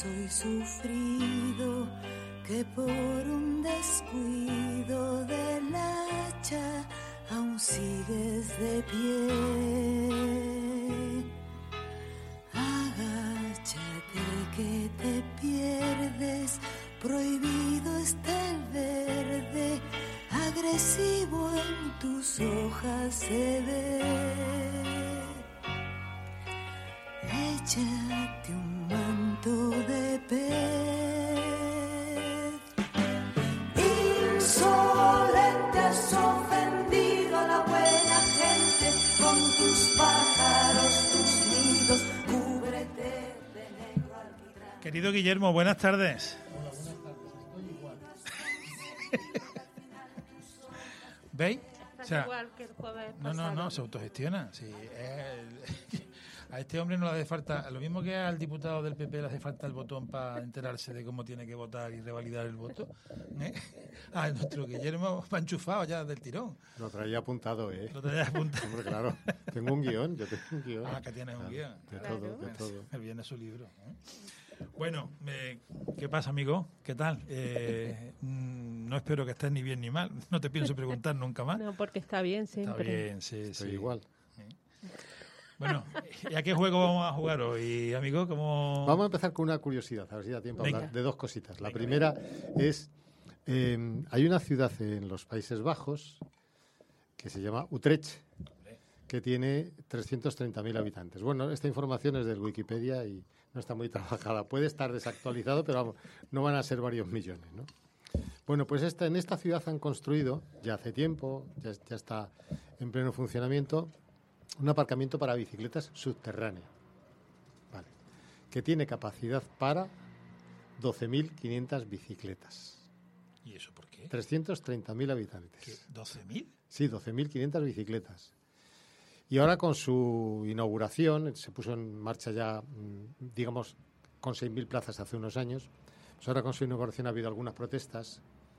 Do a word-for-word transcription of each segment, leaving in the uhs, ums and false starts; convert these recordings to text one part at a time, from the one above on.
soy sufrido, que por un descuido del hacha aún sigues de pie. Agáchate que te pierdes, prohibido está el verde, agresivo en tus hojas se ve. Échate un manto de pez. Insolente has ofendido a la buena gente con tus pájaros, tus nidos, cúbrete de negro alquitrán. Querido Guillermo, buenas tardes. Hola, buenas tardes. Estoy igual. ¿Veis? Estás O sea, igual que el jueves no, pasado. no, no, se autogestiona. Sí, es- a este hombre no le hace falta, lo mismo que al diputado del P P le hace falta el botón para enterarse de cómo tiene que votar y revalidar el voto. ¿eh? A nuestro Guillermo va enchufado ya del tirón. Lo traía apuntado, ¿eh? Lo tenía apuntado. Hombre, claro. Tengo un guión, yo tengo un guión. Ah, que tienes un guión. De Claro. todo, de todo. Me viene su libro. ¿eh? Bueno, me- ¿qué pasa, amigo? ¿Qué tal? Eh, mm, no espero que estés ni bien ni mal. No te pienso preguntar nunca más. No, porque está bien Está siempre. bien, sí, Estoy sí. igual. Bueno, ¿y a qué juego vamos a jugar hoy, amigo? ¿Cómo... Vamos a empezar con una curiosidad, a ver si da tiempo a Venga. hablar de dos cositas. La Venga, primera es, eh, hay una ciudad en los Países Bajos que se llama Utrecht, que tiene trescientos treinta mil habitantes. Bueno, esta información es del Wikipedia y no está muy trabajada. Puede estar desactualizado, pero vamos, no van a ser varios millones, ¿no? Bueno, pues esta, en esta ciudad han construido, ya hace tiempo, ya, ya está en pleno funcionamiento, un aparcamiento para bicicletas subterráneo, vale, que tiene capacidad para doce mil quinientas bicicletas. ¿Y eso por qué? trescientos treinta mil habitantes. ¿Qué? ¿doce mil? Sí, doce mil quinientas bicicletas. Y ahora con su inauguración, se puso en marcha ya, mm, digamos, con seis mil plazas hace unos años. Pues ahora con su inauguración ha habido algunas protestas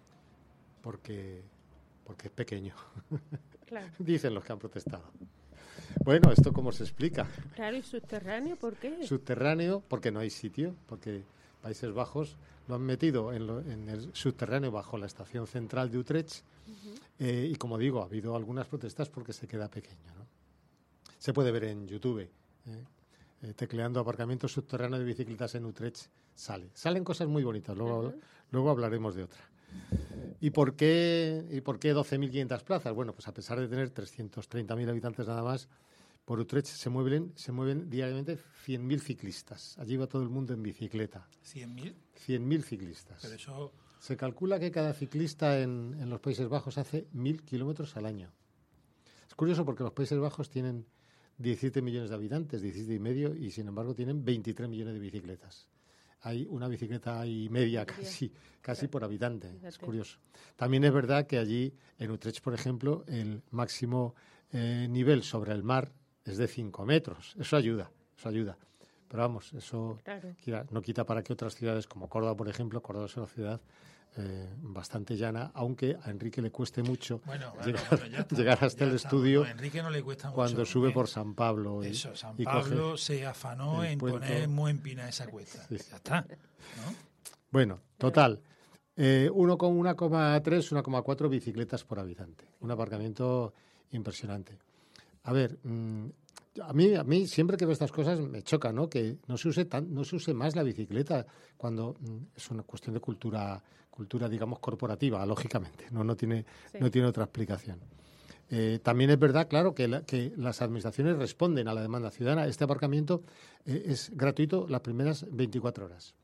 porque, porque es pequeño, Claro. dicen los que han protestado. Bueno, ¿esto cómo se explica? Claro, ¿y subterráneo por qué? Subterráneo, porque no hay sitio, porque Países Bajos lo han metido en, lo- en el subterráneo bajo la estación central de Utrecht. Eh, y como digo, ha habido algunas protestas porque se queda pequeño, ¿no? Se puede ver en YouTube, ¿eh? Eh, tecleando aparcamiento subterráneo de bicicletas en Utrecht, sale. Salen cosas muy bonitas, luego, Ajá. luego hablaremos de otra. ¿Y por qué, y por qué doce mil quinientas plazas? Bueno, pues a pesar de tener trescientos treinta mil habitantes nada más, por Utrecht se mueven, se mueven diariamente cien mil ciclistas. Allí va todo el mundo en bicicleta. ¿cien mil? cien mil ciclistas. Pero eso... Se calcula que cada ciclista en, en los Países Bajos hace mil kilómetros al año. Es curioso porque los Países Bajos tienen diecisiete millones de habitantes, diecisiete y medio, y sin embargo tienen veintitrés millones de bicicletas. Hay una bicicleta y media casi, casi por habitante. Es Fíjate. curioso. También es verdad que allí, en Utrecht, por ejemplo, el máximo eh, nivel sobre el mar es de cinco metros. Eso ayuda, eso ayuda. Pero vamos, eso Claro. quita- no quita para que otras ciudades, como Córdoba, por ejemplo, Córdoba es una ciudad eh, bastante llana, aunque a Enrique le cueste mucho Bueno, bueno, llegar, bueno, ya está, llegar hasta ya el está. estudio No, a Enrique no le cuesta mucho. cuando sube ¿eh? por San Pablo. Y, Eso, San y Pablo coge- se afanó el en puerto. poner muy empinada esa cuesta. Sí. Ya está. ¿no? Bueno, total. Eh, uno coma tres, uno coma cuatro bicicletas por habitante. Un aparcamiento impresionante. A ver, mm, a mí, a mí siempre que veo estas cosas me choca, ¿no? Que no se use tan, no se use más la bicicleta cuando mm, es una cuestión de cultura, cultura, digamos, corporativa, lógicamente. No, no tiene, Sí. no tiene otra explicación. Eh, también es verdad, claro, que, la- que las administraciones responden a la demanda ciudadana. Este aparcamiento eh, es gratuito las primeras veinticuatro horas.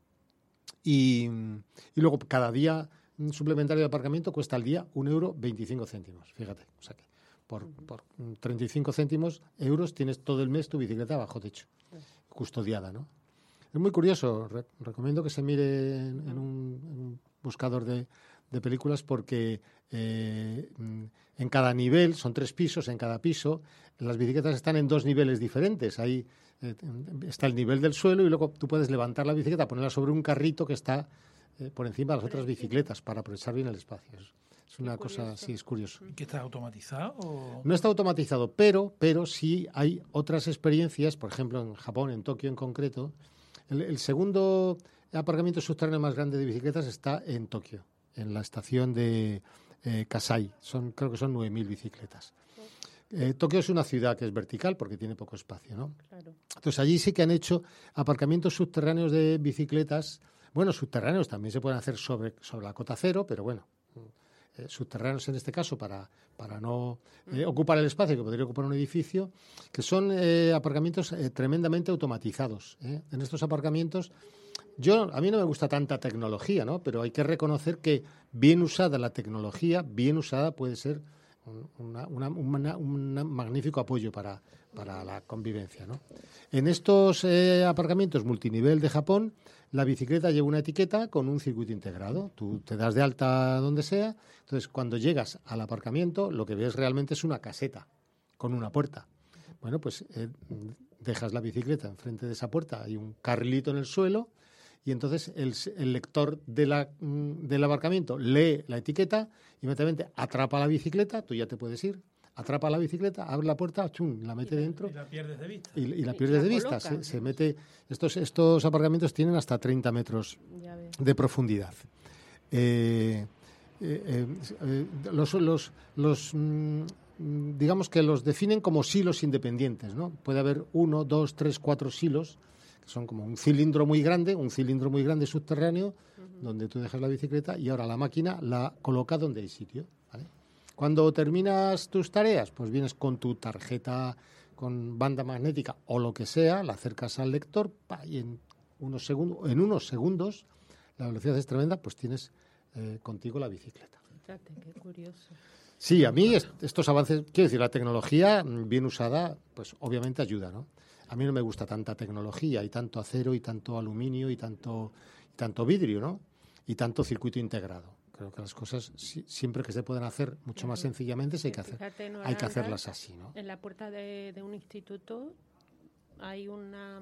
Y, y luego cada día un suplementario de aparcamiento cuesta al día un euro veinticinco céntimos. Fíjate, o sea que por, por treinta y cinco céntimos euros tienes todo el mes tu bicicleta bajo techo, custodiada, ¿no? Es muy curioso. Re- recomiendo que se mire en, en un, en un buscador de, de películas porque eh, mm, en cada nivel, son tres pisos, en cada piso las bicicletas están en dos niveles diferentes. Ahí eh, está el nivel del suelo y luego tú puedes levantar la bicicleta, ponerla sobre un carrito que está eh, por encima de las otras bicicletas para aprovechar bien el espacio. Es, es una cosa, curioso. sí, es curioso. ¿Que está automatizado? O... No está automatizado, pero, pero sí hay otras experiencias, por ejemplo en Japón, en Tokio en concreto. El, el segundo aparcamiento subterráneo más grande de bicicletas está en Tokio, en la estación de eh, Kasai. Son, creo que son nueve mil bicicletas. Eh, Tokio es una ciudad que es vertical porque tiene poco espacio, ¿no? Claro. Entonces allí sí que han hecho aparcamientos subterráneos de bicicletas. Bueno, subterráneos también se pueden hacer sobre, sobre la cota cero, pero bueno, eh, subterráneos en este caso para, para no eh, ocupar el espacio que podría ocupar un edificio, que son eh, aparcamientos eh, tremendamente automatizados. ¿eh? En estos aparcamientos, yo a mí no me gusta tanta tecnología, ¿no? Pero hay que reconocer que bien usada la tecnología, bien usada puede ser Una, una, una, un magnífico apoyo para, para la convivencia, ¿no? En estos eh, aparcamientos multinivel de Japón, la bicicleta lleva una etiqueta con un circuito integrado. Tú te das de alta donde sea, entonces cuando llegas al aparcamiento lo que ves realmente es una caseta con una puerta. Bueno, pues eh, dejas la bicicleta enfrente de esa puerta, hay un carrilito en el suelo y entonces el, el lector de la, del aparcamiento lee la etiqueta, inmediatamente atrapa la bicicleta, tú ya te puedes ir, atrapa la bicicleta, abre la puerta, chum, la mete y la, dentro. Y la pierdes de vista. Y, y la Y pierdes la de vista. coloca. Se, se mete, estos, estos aparcamientos tienen hasta treinta metros Ya ves. de profundidad. Eh, eh, eh, los, los, los mm, digamos que los definen como silos independientes, ¿no? Puede haber uno, dos, tres, cuatro silos, que son como un cilindro muy grande, un cilindro muy grande subterráneo, uh-huh. donde tú dejas la bicicleta y ahora la máquina la coloca donde hay sitio, ¿vale? Cuando terminas tus tareas, pues vienes con tu tarjeta con banda magnética o lo que sea, la acercas al lector pa, y en unos segundos, en unos segundos, la velocidad es tremenda, pues tienes eh, contigo la bicicleta. Fíjate, qué curioso. Sí, a mí est- estos avances, quiero decir, la tecnología bien usada, pues obviamente ayuda, ¿no? A mí no me gusta tanta tecnología y tanto acero y tanto aluminio y tanto, y tanto vidrio, ¿no? Y tanto circuito integrado. Creo que las cosas, si, siempre que se pueden hacer mucho más sencillamente, sí hay que, hacer, Fíjate, en hay que Holanda, hacerlas así, ¿no? En la puerta de, de un instituto hay una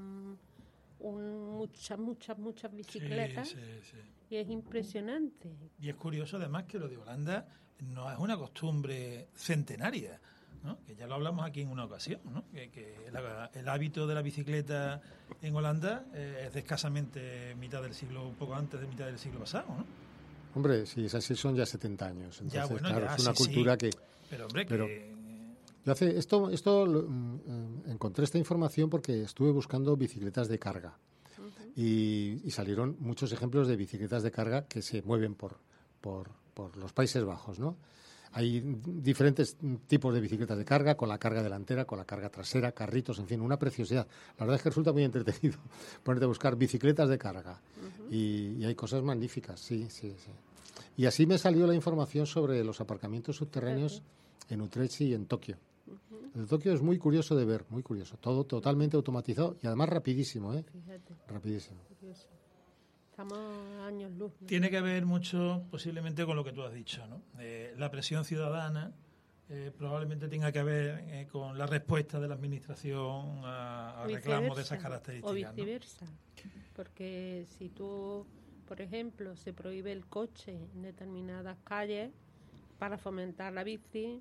un, muchas, muchas, muchas bicicletas Sí, sí, sí. y es impresionante. Y es curioso además que lo de Holanda no es una costumbre centenaria, ¿no? Que ya lo hablamos aquí en una ocasión, ¿no? Que, que la, el hábito de la bicicleta en Holanda eh, es de escasamente mitad del siglo, un poco antes de mitad del siglo pasado, ¿no? Hombre, sí, es así, son ya setenta años. Entonces, Ya, bueno, claro, ya, es una sí, cultura sí. que... Pero, hombre, Pero- que... Yo hace, esto esto lo, mm, eh, encontré esta información porque estuve buscando bicicletas de carga y, y salieron muchos ejemplos de bicicletas de carga que se mueven por, por, por los Países Bajos, ¿no? Hay diferentes tipos de bicicletas de carga, con la carga delantera, con la carga trasera, carritos, en fin, una preciosidad. La verdad es que resulta muy entretenido ponerte a buscar bicicletas de carga y, y hay cosas magníficas, sí, sí, sí. Y así me salió la información sobre los aparcamientos subterráneos en Utrecht y en Tokio. El de Tokio es muy curioso de ver, muy curioso. Todo totalmente automatizado y además rapidísimo, ¿eh? Fíjate, Rapidísimo. curioso. Estamos a años luz, ¿no? Tiene que ver mucho posiblemente con lo que tú has dicho, ¿no? Eh, la presión ciudadana eh, probablemente tenga que ver eh, con la respuesta de la administración a, a O reclamos de esas viceversa, características, O ¿no? viceversa. Porque si tú, por ejemplo, se prohíbe el coche en determinadas calles para fomentar la bici,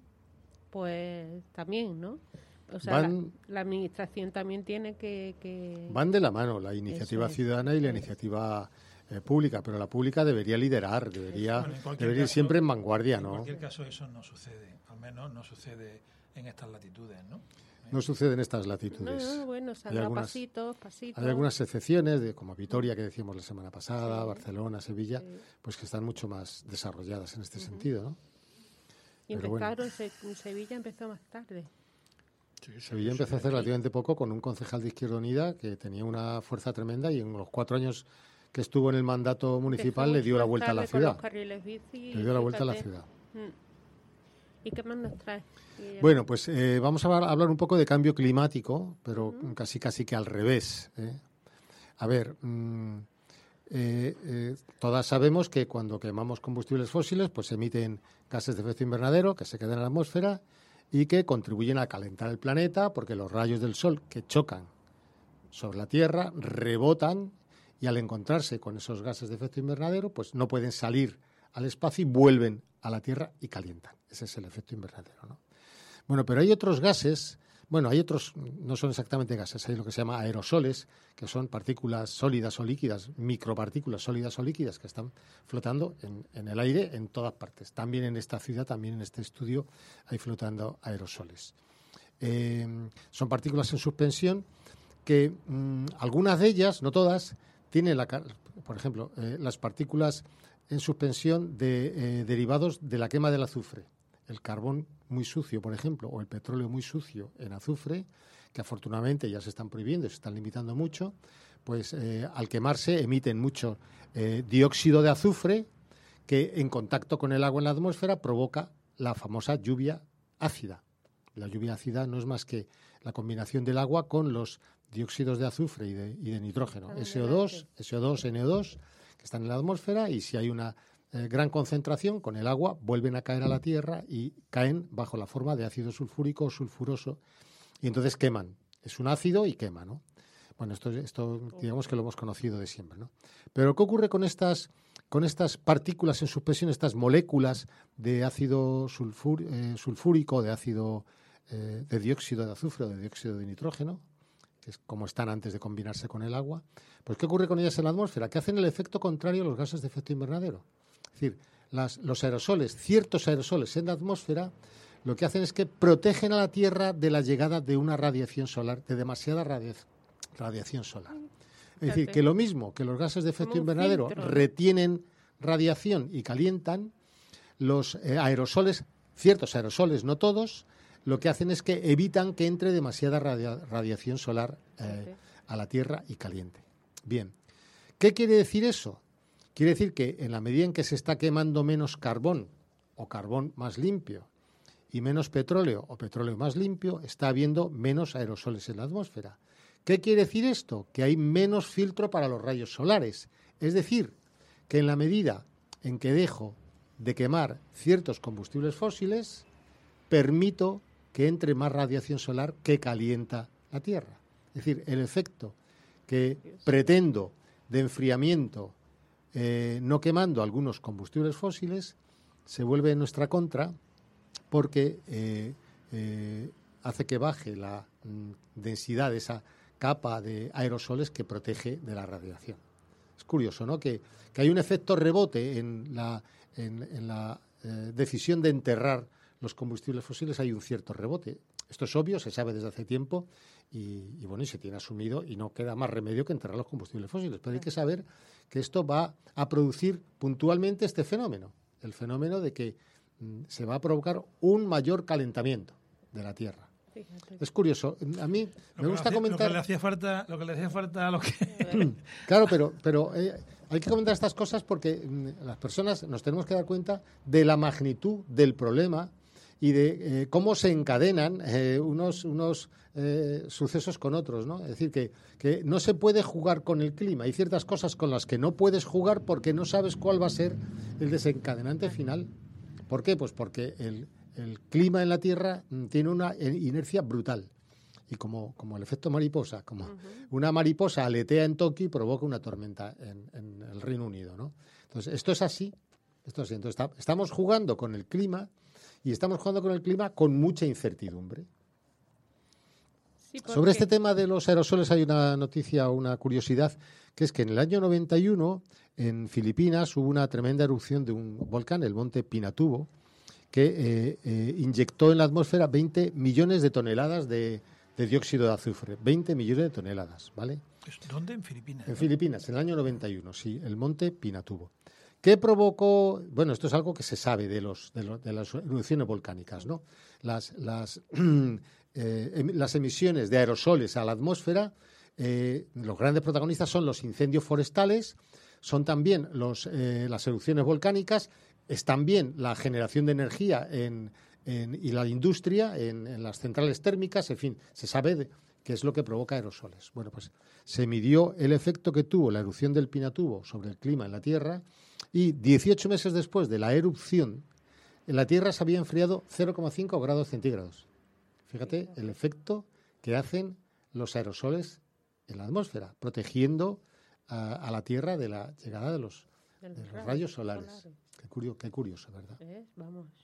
pues también, ¿no? O sea, Van- la, la administración también tiene que... que Van de la mano la iniciativa Eso es, ciudadana y la eso es. iniciativa eh, pública, pero la pública debería liderar, debería, Bueno, en cualquier debería ir caso- siempre en vanguardia, En ¿no? cualquier caso eso no sucede, al menos no sucede en estas latitudes, ¿no? No sucede en estas No, latitudes. no, bueno, se han Hay dado algunas- pasitos, pasitos. Hay algunas excepciones, de, como Vitoria, que decíamos la semana pasada, Sí. Barcelona, Sevilla, Sí. pues que están mucho más desarrolladas en este sentido, ¿no? Y pero bueno. empezaron, Se- en Sevilla empezó más tarde. Sevilla empezó a hacer relativamente poco con un concejal de Izquierda Unida que tenía una fuerza tremenda y en los cuatro años que estuvo en el mandato municipal Empezó le dio mucho la más vuelta a la tarde con ciudad. los carriles bici, Le dio la vuelta a la fíjate. ciudad. Mm. ¿Y qué más nos trae? Guillermo? Bueno, pues eh, vamos a hablar- hablar un poco de cambio climático, pero casi casi que al revés. ¿eh? A ver, mm, eh, eh, todas sabemos que cuando quemamos combustibles fósiles, pues se emiten gases de efecto invernadero que se quedan en la atmósfera y que contribuyen a calentar el planeta porque los rayos del sol que chocan sobre la Tierra rebotan y al encontrarse con esos gases de efecto invernadero, pues no pueden salir al espacio y vuelven a la Tierra y calientan. Ese es el efecto invernadero, ¿no? Bueno, pero hay otros gases Bueno, hay otros, no son exactamente gases, hay lo que se llama aerosoles, que son partículas sólidas o líquidas, micropartículas sólidas o líquidas que están flotando en, en el aire en todas partes. También en esta ciudad, también en este estudio, hay flotando aerosoles. Eh, son partículas en suspensión que mmm, algunas de ellas, no todas, tienen, la, por ejemplo, eh, las partículas en suspensión de eh, derivados de la quema del azufre. El carbón muy sucio, por ejemplo, o el petróleo muy sucio en azufre, que afortunadamente ya se están prohibiendo y se están limitando mucho, pues eh, al quemarse emiten mucho eh, dióxido de azufre que en contacto con el agua en la atmósfera provoca la famosa lluvia ácida. La lluvia ácida no es más que la combinación del agua con los dióxidos de azufre y de, y de nitrógeno, ese o dos, ese o dos, ene o dos, que están en la atmósfera, y si hay una Eh, gran concentración con el agua, vuelven a caer a la Tierra y caen bajo la forma de ácido sulfúrico o sulfuroso y entonces queman. Es un ácido y quema, ¿no? Bueno, esto, esto digamos que lo hemos conocido de siempre, ¿no? Pero ¿qué ocurre con estas, con estas partículas en suspensión, estas moléculas de ácido sulfur, eh, sulfúrico, de ácido eh, de dióxido de azufre o de dióxido de nitrógeno, que es como están antes de combinarse con el agua? Pues ¿qué ocurre con ellas en la atmósfera? Que hacen el efecto contrario a los gases de efecto invernadero. Es decir, las, los aerosoles, ciertos aerosoles en la atmósfera, lo que hacen es que protegen a la Tierra de la llegada de una radiación solar, de demasiada radia, radiación solar. Es decir, que lo mismo que los gases de efecto invernadero filtro, ¿no? retienen radiación y calientan, los eh, aerosoles, ciertos aerosoles, no todos, lo que hacen es que evitan que entre demasiada radia, radiación solar eh, okay. a la Tierra y caliente. Bien, ¿qué quiere decir eso? Quiere decir que en la medida en que se está quemando menos carbón o carbón más limpio y menos petróleo o petróleo más limpio, está habiendo menos aerosoles en la atmósfera. ¿Qué quiere decir esto? Que hay menos filtro para los rayos solares. Es decir, que en la medida en que dejo de quemar ciertos combustibles fósiles, permito que entre más radiación solar que calienta la Tierra. Es decir, el efecto que pretendo de enfriamiento Eh, no quemando algunos combustibles fósiles, se vuelve en nuestra contra porque eh, eh, hace que baje la mm, densidad de esa capa de aerosoles que protege de la radiación. Es curioso, ¿no? Que, que hay un efecto rebote en la, en, en la eh, decisión de enterrar los combustibles fósiles, hay un cierto rebote. Esto es obvio, se sabe desde hace tiempo y, y bueno, y se tiene asumido y no queda más remedio que enterrar los combustibles fósiles. Pero hay que saber que esto va a producir puntualmente este fenómeno, el fenómeno de que mm, se va a provocar un mayor calentamiento de la Tierra. Fíjate. Es curioso. A mí lo me gusta hacía, comentar... Lo que le hacía falta, lo que le hacía falta a lo que... Claro, pero, pero eh, hay que comentar estas cosas porque mm, las personas nos tenemos que dar cuenta de la magnitud del problema y de eh, cómo se encadenan eh, unos, unos eh, sucesos con otros, ¿no? Es decir, que, que no se puede jugar con el clima. Hay ciertas cosas con las que no puedes jugar porque no sabes cuál va a ser el desencadenante final. ¿Por qué? Pues porque el, el clima en la Tierra tiene una inercia brutal. Y como, como el efecto mariposa, como uh-huh. una mariposa aletea en Tokio y provoca una tormenta en, en el Reino Unido, ¿no? Entonces, esto es así. Esto es así. Entonces, está, estamos jugando con el clima. Y estamos jugando con el clima con mucha incertidumbre. Sí, sobre este tema de los aerosoles hay una noticia o una curiosidad, que es que en el año noventa y uno en Filipinas hubo una tremenda erupción de un volcán, el monte Pinatubo, que eh, eh, inyectó en la atmósfera veinte millones de toneladas de, de dióxido de azufre. veinte millones de toneladas, ¿vale? ¿Dónde? En Filipinas. En Filipinas, en el año noventa y uno, sí, el monte Pinatubo. ¿Qué provocó? Bueno, esto es algo que se sabe de, los, de, los, de las erupciones volcánicas, ¿no? Las, las, eh, las emisiones de aerosoles a la atmósfera, eh, los grandes protagonistas son los incendios forestales, son también los, eh, las erupciones volcánicas, es también la generación de energía en, en, y la industria en, en las centrales térmicas, en fin, se sabe de, qué es lo que provoca aerosoles. Bueno, pues se midió el efecto que tuvo la erupción del Pinatubo sobre el clima en la Tierra. Y dieciocho meses después de la erupción, en la Tierra se había enfriado cero coma cinco grados centígrados. Fíjate el efecto que hacen los aerosoles en la atmósfera, protegiendo a, a la Tierra de la llegada de los, de los rayos solares. solares. Qué, curioso, qué curioso, ¿verdad? ¿Eh? Vamos.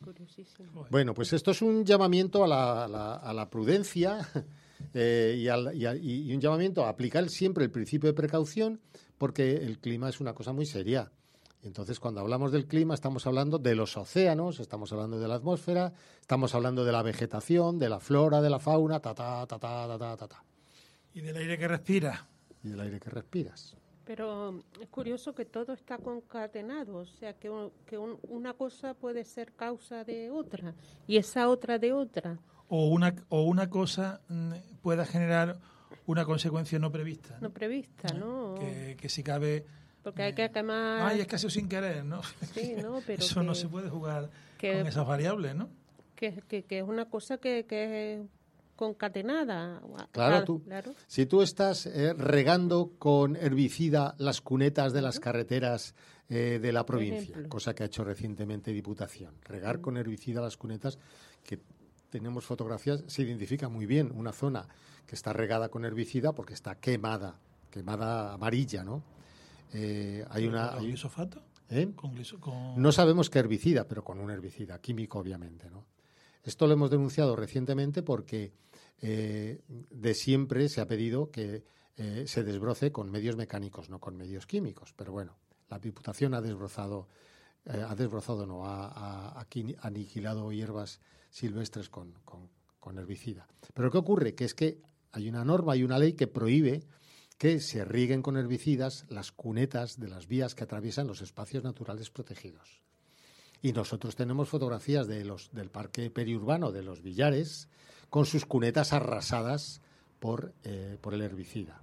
Curiosísimo. Bueno, pues esto es un llamamiento a la, a la, a la prudencia eh, y, al, y, a, y un llamamiento a aplicar siempre el principio de precaución, porque el clima es una cosa muy seria. Entonces, cuando hablamos del clima, estamos hablando de los océanos, estamos hablando de la atmósfera, estamos hablando de la vegetación, de la flora, de la fauna, ta, ta, ta, ta, ta, ta, ta, ta. Y del aire que respira. Y del aire que respiras. Pero es curioso que todo está concatenado, o sea, que, un- que un- una cosa puede ser causa de otra y esa otra de otra. O una, o una cosa mm, pueda generar una consecuencia no prevista. No prevista, ¿no? Que, que si cabe... Porque hay que quemar... Ay, es que ha sido sin querer, ¿no? Sí, ¿no? Pero Eso que, no se puede jugar que- con esas variables, ¿no? que, que, que es una cosa que, que es concatenada. Claro, Ah, tú. claro. Si tú estás eh, regando con herbicida las cunetas de las carreteras eh, de la provincia, ejemplo. cosa que ha hecho recientemente Diputación, regar con herbicida las cunetas, que tenemos fotografías, se identifica muy bien una zona que está regada con herbicida porque está quemada, quemada amarilla, ¿no? Eh, hay una... ¿Con hay- glisofato? ¿eh? Con gliso- con- No sabemos qué herbicida, pero con un herbicida químico, obviamente, ¿no? Esto lo hemos denunciado recientemente porque eh, de siempre se ha pedido que eh, se desbroce con medios mecánicos, no con medios químicos. Pero bueno, la Diputación ha desbrozado, eh, ha desbrozado, no, ha, ha- ha quini- aniquilado hierbas silvestres con, con- con herbicida. Pero ¿qué ocurre? Que es que hay una norma y una ley que prohíbe que se rieguen con herbicidas las cunetas de las vías que atraviesan los espacios naturales protegidos. Y nosotros tenemos fotografías de los, del parque periurbano de los Villares con sus cunetas arrasadas por, eh, por el herbicida.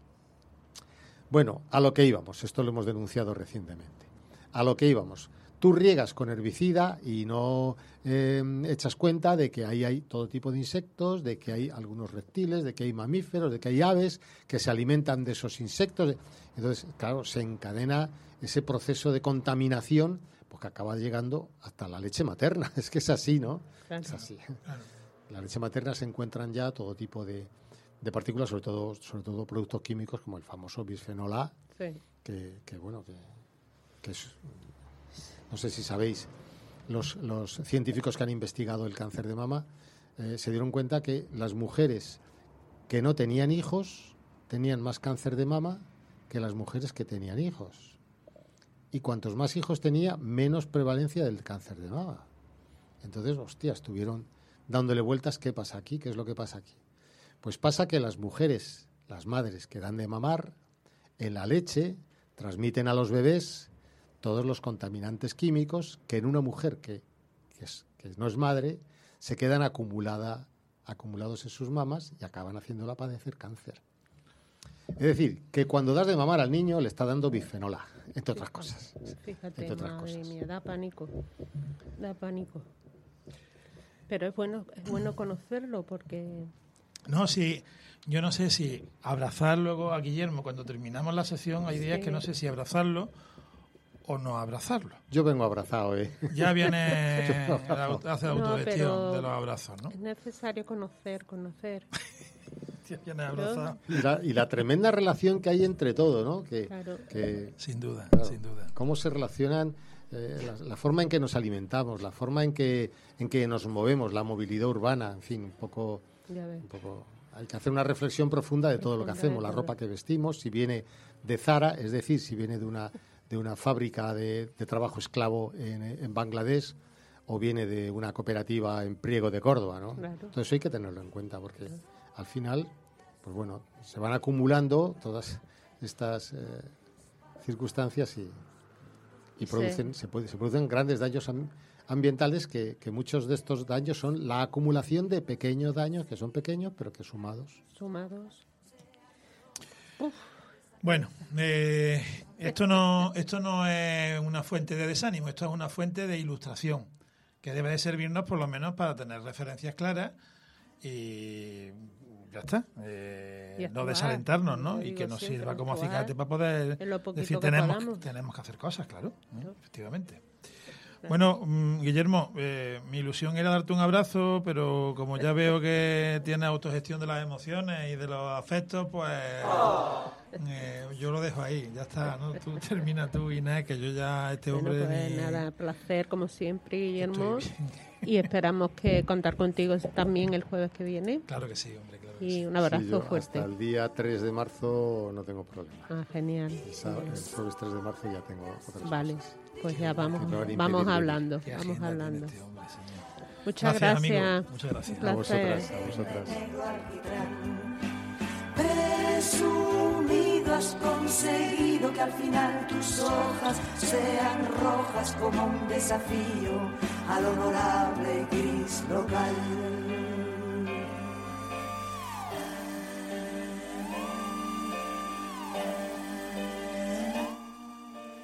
Bueno, a lo que íbamos, esto lo hemos denunciado recientemente. A lo que íbamos. Tú riegas con herbicida y no eh, echas cuenta de que ahí hay todo tipo de insectos, de que hay algunos reptiles, de que hay mamíferos, de que hay aves que se alimentan de esos insectos. Entonces, claro, se encadena ese proceso de contaminación porque acaba llegando hasta la leche materna. Es que es así, ¿no? Claro. Es así. Claro. En la leche materna se encuentran ya todo tipo de, de partículas, sobre todo, sobre todo productos químicos como el famoso bisfenol A, Sí. que, que, bueno, que, que es, no sé si sabéis, los, los científicos que han investigado el cáncer de mama eh, se dieron cuenta que las mujeres que no tenían hijos tenían más cáncer de mama que las mujeres que tenían hijos. Y cuantos más hijos tenía, menos prevalencia del cáncer de mama. Entonces, hostia, estuvieron dándole vueltas. ¿Qué pasa aquí? ¿Qué es lo que pasa aquí? Pues pasa que las mujeres, las madres que dan de mamar, en la leche transmiten a los bebés todos los contaminantes químicos que en una mujer que, que, es, que no es madre se quedan acumulada, acumulados en sus mamas y acaban haciéndola padecer cáncer. Es decir, que cuando das de mamar al niño le está dando bisfenol A, entre otras cosas. Fíjate, Entre otras madre cosas. mía, da pánico. Da pánico. Pero es bueno, es bueno conocerlo porque... No, sí, yo no sé si abrazar luego a Guillermo cuando terminamos la sesión, hay días Sí. que no sé si abrazarlo o no abrazarlo. Yo vengo abrazado, ¿eh? Ya viene la au- hace la No, autogestión pero- de los abrazos, ¿no? Es necesario conocer, conocer. Ya viene abrazado. Y la, y la tremenda relación que hay entre todo, ¿no? Que, Claro. que Sin duda, Claro. sin duda. cómo se relacionan eh, la, la forma en que nos alimentamos, la forma en que en que nos movemos, la movilidad urbana, en fin, un poco, Ya ves. un poco. Hay que hacer una reflexión profunda de todo lo que Profunda de hacemos, la todo. ropa que vestimos, si viene de Zara, es decir, si viene de una de una fábrica de, de trabajo esclavo en, en Bangladesh o viene de una cooperativa en Priego de Córdoba, ¿no? Claro. Entonces eso hay que tenerlo en cuenta porque al final, pues bueno, se van acumulando todas estas eh, circunstancias y, y Sí. producen, se, puede- se producen grandes daños am- ambientales que, que muchos de estos daños son la acumulación de pequeños daños que son pequeños pero que sumados. Sumados. Bueno, eh, esto no esto no es una fuente de desánimo, esto es una fuente de ilustración que debe de servirnos por lo menos para tener referencias claras y ya está. Eh, Y no actuar, desalentarnos, ¿no? yo Y digo que nos siempre, sirva como actuar acicate para poder en lo poquito decir que tenemos, podamos. tenemos que hacer cosas, claro, ¿eh? Claro. Efectivamente. Bueno, mm, Guillermo, eh, mi ilusión era darte un abrazo, pero como ya veo que tienes autogestión de las emociones y de los afectos, pues eh, yo lo dejo ahí, ya está, ¿no? Tú termina tú, Inés, que yo ya, este Bueno, hombre... pues ni- nada, placer como siempre, Guillermo. estoy- y esperamos que contar contigo también el jueves que viene. Claro que sí, hombre, claro que Y sí. un abrazo Sí, yo fuerte. Hasta el día tres de marzo no tengo problema. Ah, genial. El, sábado- el jueves tres de marzo ya tengo otras Vale, cosas. pues ya vamos, que me van a vamos impedir hablando, Qué vamos agenda tiene hablando. este hombre, señor. Muchas Gracias, gracias. amigo. Muchas gracias. Un A placer. vosotras, a vosotras. Presumido has conseguido que al final tus hojas sean rojas como un desafío al honorable gris local.